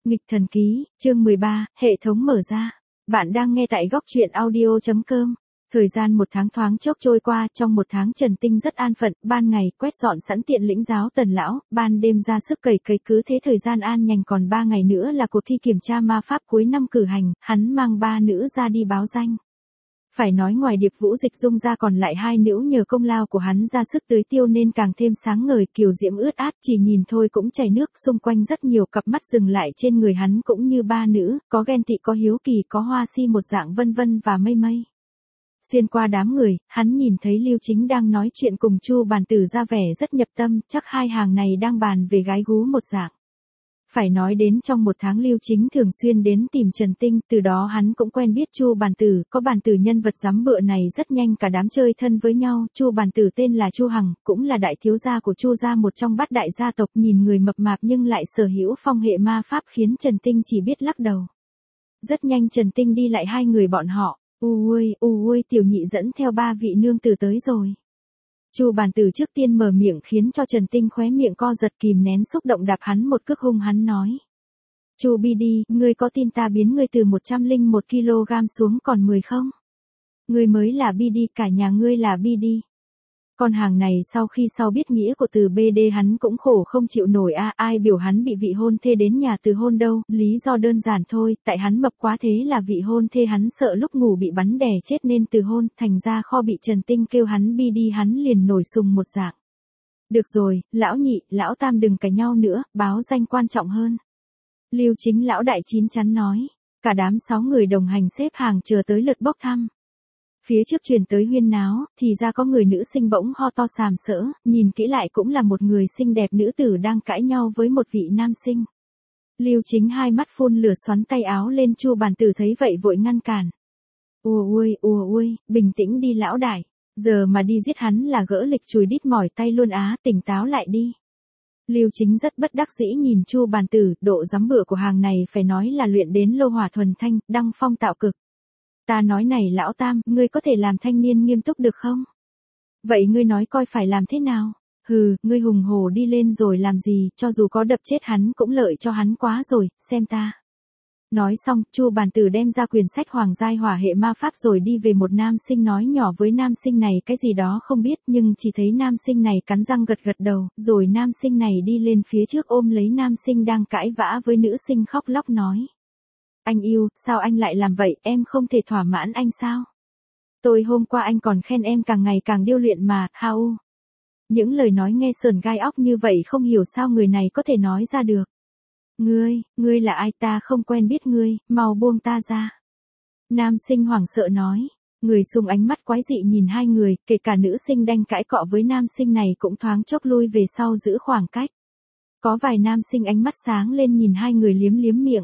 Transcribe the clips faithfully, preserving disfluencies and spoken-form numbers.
Nghịch thần ký, chương mười ba, hệ thống mở ra. Bạn đang nghe tại góc truyện audio chấm com. Thời gian một tháng thoáng chốc trôi qua, trong một tháng Trần Tinh rất an phận, ban ngày quét dọn sẵn tiện lĩnh giáo Tần lão, ban đêm ra sức cày cấy, cứ thế thời gian an nhành. Còn ba ngày nữa là cuộc thi kiểm tra ma pháp cuối năm cử hành, hắn mang ba nữ ra đi báo danh. Phải nói ngoài Điệp Vũ Dịch Dung ra còn lại hai nữ nhờ công lao của hắn ra sức tưới tiêu nên càng thêm sáng ngời, kiều diễm ướt át, chỉ nhìn thôi cũng chảy nước. Xung quanh rất nhiều cặp mắt dừng lại trên người hắn cũng như ba nữ, có ghen tị, có hiếu kỳ, có hoa si một dạng, vân vân và mây mây. Xuyên qua đám người, hắn nhìn thấy Lưu Chính đang nói chuyện cùng Chu Bàn Tử ra vẻ rất nhập tâm, chắc hai hàng này đang bàn về gái gú một dạng. Phải nói đến trong một tháng Lưu Chính thường xuyên đến tìm Trần Tinh, từ đó hắn cũng quen biết Chu Bàn Tử, có Bàn Tử nhân vật dám bựa này rất nhanh cả đám chơi thân với nhau. Chu Bàn Tử tên là Chu Hằng, cũng là đại thiếu gia của Chu gia, một trong bát đại gia tộc, nhìn người mập mạp nhưng lại sở hữu phong hệ ma pháp khiến Trần Tinh chỉ biết lắc đầu. Rất nhanh Trần Tinh đi lại hai người bọn họ, u ơi, u ơi, tiểu nhị dẫn theo ba vị nương tử tới rồi. Chu Bàn Tử trước tiên mở miệng khiến cho Trần Tinh khóe miệng co giật, kìm nén xúc động đạp hắn một cước hung hắn nói. Chu Bi đi, ngươi có tin ta biến ngươi từ một trăm lẻ một ki lô gam xuống còn mười không? Ngươi mới là Bi đi, cả nhà ngươi là Bi đi. Con hàng này sau khi sau biết nghĩa của từ bê đê hắn cũng khổ không chịu nổi a, à, ai biểu hắn bị vị hôn thê đến nhà từ hôn đâu, lý do đơn giản thôi, tại hắn mập quá, thế là vị hôn thê hắn sợ lúc ngủ bị bắn đè chết nên từ hôn, thành ra kho bị Trần Tinh kêu hắn Bi đi hắn liền nổi sùng một dạng. Được rồi, lão nhị, lão tam đừng cãi nhau nữa, báo danh quan trọng hơn. Lưu Chính lão đại chín chắn nói, cả đám sáu người đồng hành xếp hàng chờ tới lượt bốc thăm. Phía trước truyền tới huyên náo, thì ra có người nữ sinh bỗng ho to sàm sỡ, nhìn kỹ lại cũng là một người xinh đẹp nữ tử đang cãi nhau với một vị nam sinh. Lưu Chính hai mắt phun lửa xoắn tay áo lên. Chu Bàn Tử thấy vậy vội ngăn cản. Ùa ui, ùa ui, bình tĩnh đi lão đại, giờ mà đi giết hắn là gỡ lịch chùi đít mỏi tay luôn á, tỉnh táo lại đi. Lưu Chính rất bất đắc dĩ nhìn Chu Bàn Tử, độ dám bựa của hàng này phải nói là luyện đến lô hỏa thuần thanh, đăng phong tạo cực. Ta nói này lão tam, ngươi có thể làm thanh niên nghiêm túc được không? Vậy ngươi nói coi phải làm thế nào? Hừ, ngươi hùng hổ đi lên rồi làm gì, cho dù có đập chết hắn cũng lợi cho hắn quá rồi, xem ta. Nói xong, Chu Bàn Tử đem ra quyển sách Hoàng giai hỏa hệ ma pháp rồi đi về một nam sinh nói nhỏ với nam sinh này cái gì đó không biết, nhưng chỉ thấy nam sinh này cắn răng gật gật đầu, rồi nam sinh này đi lên phía trước ôm lấy nam sinh đang cãi vã với nữ sinh khóc lóc nói. Anh yêu, sao anh lại làm vậy, em không thể thỏa mãn anh sao? Tôi hôm qua anh còn khen em càng ngày càng điêu luyện mà, hao. Những lời nói nghe sờn gai óc như vậy không hiểu sao người này có thể nói ra được. Ngươi, ngươi là ai, ta không quen biết ngươi, mau buông ta ra. Nam sinh hoảng sợ nói. Người xung ánh mắt quái dị nhìn hai người, kể cả nữ sinh đanh cãi cọ với nam sinh này cũng thoáng chốc lui về sau giữ khoảng cách. Có vài nam sinh ánh mắt sáng lên nhìn hai người liếm liếm miệng.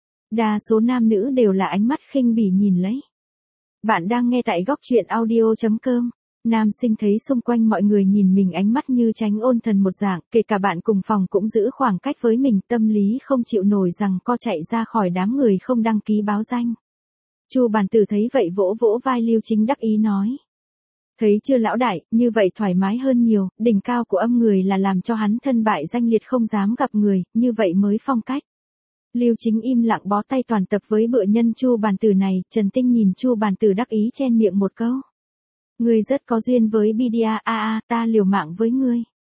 Đa số nam nữ đều là ánh mắt khinh bỉ nhìn lấy. Bạn đang nghe tại góc truyện audio chấm com. Nam sinh thấy xung quanh mọi người nhìn mình ánh mắt như tránh ôn thần một dạng, kể cả bạn cùng phòng cũng giữ khoảng cách với mình, tâm lý không chịu nổi rằng co chạy ra khỏi đám người không đăng ký báo danh. Chu Bàn Tử thấy vậy vỗ vỗ vai Lưu Chính đắc ý nói. Thấy chưa lão đại, như vậy thoải mái hơn nhiều, đỉnh cao của âm người là làm cho hắn thân bại danh liệt không dám gặp người, như vậy mới phong cách. Lưu Chính im lặng bó tay toàn tập với bựa nhân Chu Bàn Tử này. Trần Tinh nhìn Chu Bàn Tử đắc ý chen miệng một câu. Ngươi rất có duyên với Bidia, a a, ta liều mạng với ngươi.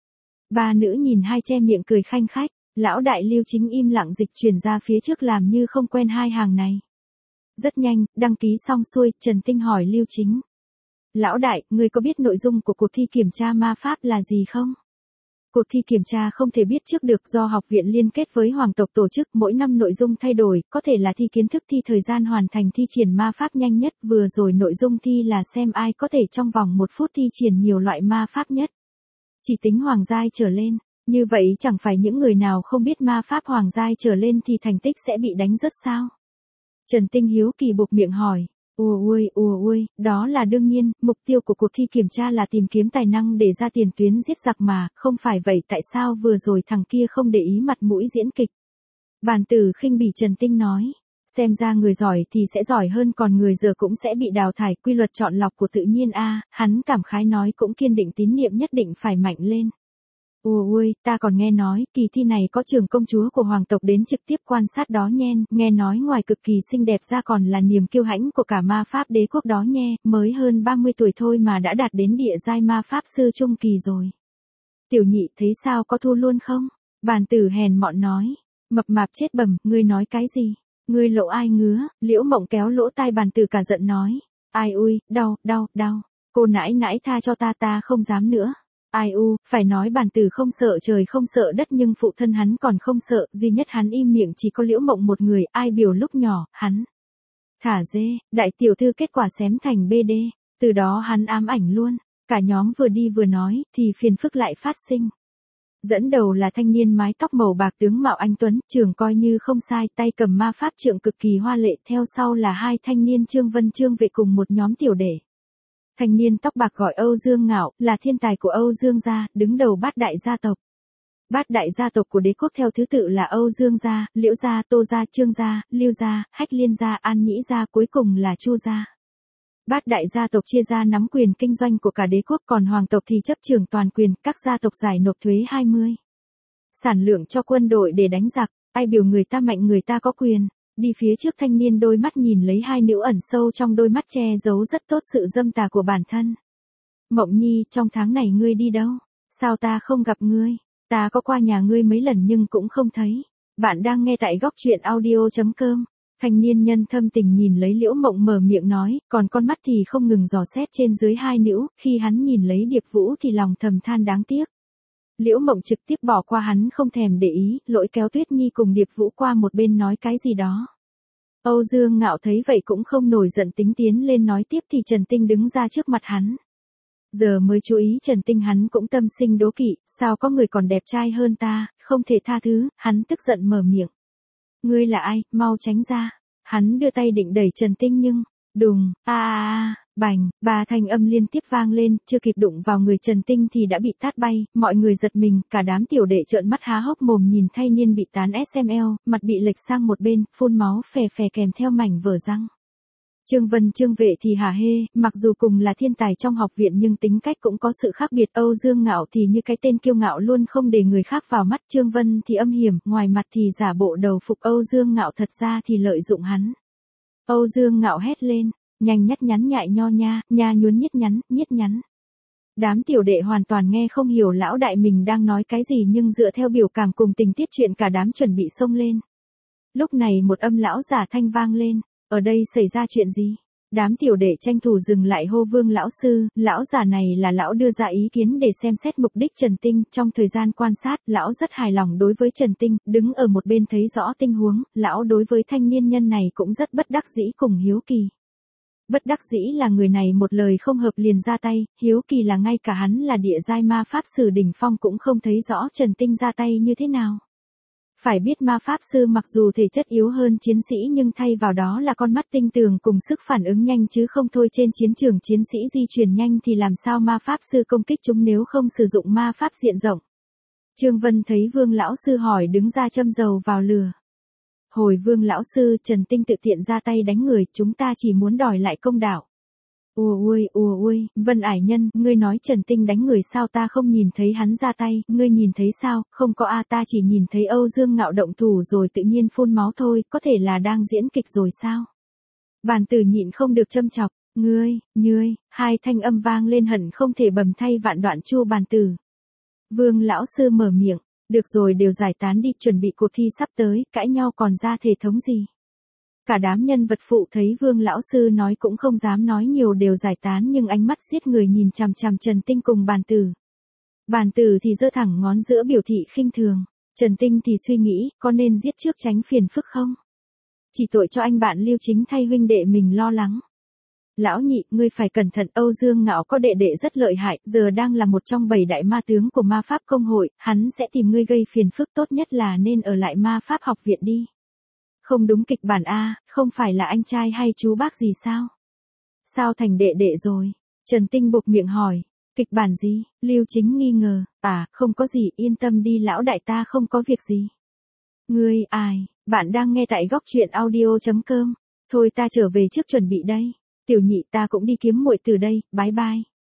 Ba nữ nhìn hai che miệng cười khanh khách, lão đại Lưu Chính im lặng dịch chuyển ra phía trước làm như không quen hai hàng này. Rất nhanh, đăng ký xong xuôi, Trần Tinh hỏi Lưu Chính. Lão đại, ngươi có biết nội dung của cuộc thi kiểm tra ma pháp là gì không? Cuộc thi kiểm tra không thể biết trước được, do học viện liên kết với hoàng tộc tổ chức, mỗi năm nội dung thay đổi, có thể là thi kiến thức, thi thời gian hoàn thành thi triển ma pháp nhanh nhất, vừa rồi nội dung thi là xem ai có thể trong vòng một phút thi triển nhiều loại ma pháp nhất. Chỉ tính hoàng giai trở lên, như vậy chẳng phải những người nào không biết ma pháp hoàng giai trở lên thì thành tích sẽ bị đánh rớt sao? Trần Tinh hiếu kỳ buộc miệng hỏi. Ùa ui, ùa ui, đó là đương nhiên, mục tiêu của cuộc thi kiểm tra là tìm kiếm tài năng để ra tiền tuyến giết giặc mà, không phải vậy tại sao vừa rồi thằng kia không để ý mặt mũi diễn kịch. Bàn Tử khinh bỉ Trần Tinh nói, xem ra người giỏi thì sẽ giỏi hơn còn người dở cũng sẽ bị đào thải, quy luật chọn lọc của tự nhiên a, hắn cảm khái nói cũng kiên định tín niệm nhất định phải mạnh lên. Ủa ôi, ta còn nghe nói, kỳ thi này có trưởng công chúa của hoàng tộc đến trực tiếp quan sát đó nhen, nghe nói ngoài cực kỳ xinh đẹp ra còn là niềm kiêu hãnh của cả ma pháp đế quốc đó nhe, mới hơn ba mươi tuổi thôi mà đã đạt đến địa giai ma pháp sư trung kỳ rồi. Tiểu nhị thấy sao, có thua luôn không? Bàn tử hèn mọn nói, mập mạp chết bẩm, ngươi nói cái gì? Ngươi lộ ai ngứa? Liễu Mộng kéo lỗ tai bàn tử cả giận nói, ai ui, đau, đau, đau, cô nãi nãi tha cho ta, ta không dám nữa. Ai u, phải nói bản tử không sợ trời không sợ đất nhưng phụ thân hắn còn không sợ, duy nhất hắn im miệng chỉ có Liễu Mộng một người, ai biểu lúc nhỏ, hắn. Thả dê, đại tiểu thư kết quả xém thành bê đê, từ đó hắn ám ảnh luôn, cả nhóm vừa đi vừa nói, thì phiền phức lại phát sinh. Dẫn đầu là thanh niên mái tóc màu bạc tướng mạo anh tuấn, trưởng coi như không sai, tay cầm ma pháp trượng cực kỳ hoa lệ, theo sau là hai thanh niên Trương Vân Trương Vệ cùng một nhóm tiểu đệ. Thanh niên tóc bạc gọi Âu Dương Ngạo, là thiên tài của Âu Dương gia, đứng đầu bát đại gia tộc. Bát đại gia tộc của đế quốc theo thứ tự là Âu Dương gia, Liễu gia, Tô gia, Trương gia, Lưu gia, Hách Liên gia, An Nhĩ gia, cuối cùng là Chu gia. Bát đại gia tộc chia ra nắm quyền kinh doanh của cả đế quốc, còn hoàng tộc thì chấp trưởng toàn quyền, các gia tộc giải nộp thuế hai mươi. Sản lượng cho quân đội để đánh giặc, ai biểu người ta mạnh người ta có quyền. Đi phía trước thanh niên đôi mắt nhìn lấy hai nữ ẩn sâu trong đôi mắt che giấu rất tốt sự dâm tà của bản thân. Mộng Nhi, trong tháng này ngươi đi đâu? Sao ta không gặp ngươi? Ta có qua nhà ngươi mấy lần nhưng cũng không thấy. Bạn đang nghe tại góc truyện audio chấm com. Thanh niên nhân thâm tình nhìn lấy Liễu Mộng mở miệng nói, còn con mắt thì không ngừng dò xét trên dưới hai nữ, khi hắn nhìn lấy Điệp Vũ thì lòng thầm than đáng tiếc. Liễu Mộng trực tiếp bỏ qua hắn không thèm để ý, lỗi kéo Tuyết Nhi cùng Điệp Vũ qua một bên nói cái gì đó. Âu Dương Ngạo thấy vậy cũng không nổi giận, tính tiến lên nói tiếp thì Trần Tinh đứng ra trước mặt hắn. Giờ mới chú ý Trần Tinh hắn cũng tâm sinh đố kỵ, sao có người còn đẹp trai hơn ta, không thể tha thứ, hắn tức giận mở miệng. Ngươi là ai, mau tránh ra. Hắn đưa tay định đẩy Trần Tinh nhưng, đùng, a a a, bành, ba thanh âm liên tiếp vang lên, chưa kịp đụng vào người Trần Tinh thì đã bị tát bay, mọi người giật mình, cả đám tiểu đệ trợn mắt há hốc mồm nhìn thanh niên bị tán ét em lờ, mặt bị lệch sang một bên, phun máu phè phè kèm theo mảnh vỡ răng. Trương Vân Trương Vệ thì hả hê, mặc dù cùng là thiên tài trong học viện nhưng tính cách cũng có sự khác biệt. Âu Dương Ngạo thì như cái tên kiêu ngạo luôn không để người khác vào mắt, Trương Vân thì âm hiểm, ngoài mặt thì giả bộ đầu phục Âu Dương Ngạo, thật ra thì lợi dụng hắn. Âu Dương Ngạo hét lên, nhanh nhất nhắn nhại nho nha, nha nhuốn nhít nhắn, nhít nhắn. Đám tiểu đệ hoàn toàn nghe không hiểu lão đại mình đang nói cái gì nhưng dựa theo biểu cảm cùng tình tiết chuyện cả đám chuẩn bị xông lên. Lúc này một âm lão giả thanh vang lên. Ở đây xảy ra chuyện gì? Đám tiểu đệ tranh thủ dừng lại hô Vương lão sư, lão giả này là lão đưa ra ý kiến để xem xét mục đích Trần Tinh, trong thời gian quan sát, lão rất hài lòng đối với Trần Tinh, đứng ở một bên thấy rõ tình huống, lão đối với thanh niên nhân này cũng rất bất đắc dĩ cùng hiếu kỳ. Bất đắc dĩ là người này một lời không hợp liền ra tay, hiếu kỳ là ngay cả hắn là địa giai ma pháp sư đỉnh phong cũng không thấy rõ Trần Tinh ra tay như thế nào. Phải biết ma pháp sư mặc dù thể chất yếu hơn chiến sĩ nhưng thay vào đó là con mắt tinh tường cùng sức phản ứng nhanh chứ không thôi. Trên chiến trường chiến sĩ di chuyển nhanh thì làm sao ma pháp sư công kích chúng nếu không sử dụng ma pháp diện rộng. Trương Vân thấy Vương lão sư hỏi đứng ra châm dầu vào lửa. Hồi Vương lão sư, Trần Tinh tự tiện ra tay đánh người, chúng ta chỉ muốn đòi lại công đạo. Ùa ui, ùa ui, Vân ải nhân, ngươi nói Trần Tinh đánh người sao, ta không nhìn thấy hắn ra tay, ngươi nhìn thấy sao? Không có a, ta chỉ nhìn thấy Âu Dương Ngạo động thủ rồi tự nhiên phun máu thôi, có thể là đang diễn kịch rồi sao? Bàn tử nhịn không được châm chọc, ngươi, ngươi, hai thanh âm vang lên hận không thể bầm thay vạn đoạn chu bàn tử. Vương lão sư mở miệng, được rồi đều giải tán đi, chuẩn bị cuộc thi sắp tới, cãi nhau còn ra thể thống gì? Cả đám nhân vật phụ thấy Vương lão sư nói cũng không dám nói nhiều đều giải tán nhưng ánh mắt giết người nhìn chằm chằm Trần Tinh cùng bàn tử. Bàn tử thì giơ thẳng ngón giữa biểu thị khinh thường, Trần Tinh thì suy nghĩ có nên giết trước tránh phiền phức không? Chỉ tội cho anh bạn Lưu Chính thay huynh đệ mình lo lắng. Lão nhị, ngươi phải cẩn thận, Âu Dương Ngạo có đệ đệ rất lợi hại, giờ đang là một trong bảy đại ma tướng của ma pháp công hội, hắn sẽ tìm ngươi gây phiền phức, tốt nhất là nên ở lại ma pháp học viện đi. Không đúng kịch bản a, không phải là anh trai hay chú bác gì sao? Sao thành đệ đệ rồi? Trần Tinh buộc miệng hỏi, kịch bản gì? Lưu Chính nghi ngờ, à, không có gì, yên tâm đi lão đại, ta không có việc gì. Ngươi, ai, bạn đang nghe tại góc truyện audio chấm com, thôi ta trở về trước chuẩn bị đây, tiểu nhị ta cũng đi kiếm muội từ đây, bye bye.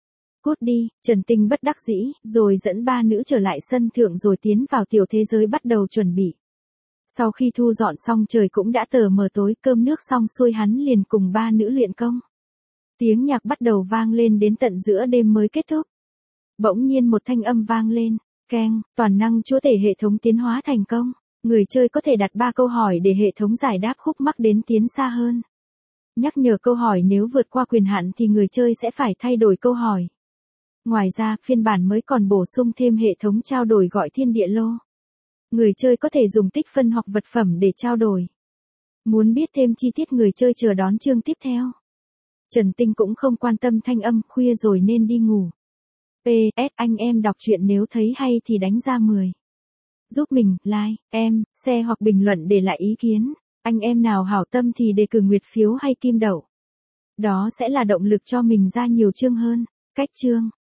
Cút đi, Trần Tinh bất đắc dĩ, rồi dẫn ba nữ trở lại sân thượng rồi tiến vào tiểu thế giới bắt đầu chuẩn bị. Sau khi thu dọn xong trời cũng đã tờ mờ tối, cơm nước xong xuôi hắn liền cùng ba nữ luyện công. Tiếng nhạc bắt đầu vang lên đến tận giữa đêm mới kết thúc. Bỗng nhiên một thanh âm vang lên, keng, toàn năng chúa tể hệ thống tiến hóa thành công. Người chơi có thể đặt ba câu hỏi để hệ thống giải đáp khúc mắc đến tiến xa hơn. Nhắc nhở câu hỏi nếu vượt qua quyền hạn thì người chơi sẽ phải thay đổi câu hỏi. Ngoài ra, phiên bản mới còn bổ sung thêm hệ thống trao đổi gọi thiên địa lô. Người chơi có thể dùng tích phân hoặc vật phẩm để trao đổi. Muốn biết thêm chi tiết người chơi chờ đón chương tiếp theo. Trần Tinh cũng không quan tâm thanh âm, khuya rồi nên đi ngủ. pê ét anh em đọc truyện nếu thấy hay thì đánh ra mười. Giúp mình, like, em, share hoặc bình luận để lại ý kiến. Anh em nào hảo tâm thì đề cử nguyệt phiếu hay kim đậu. Đó sẽ là động lực cho mình ra nhiều chương hơn. Cách chương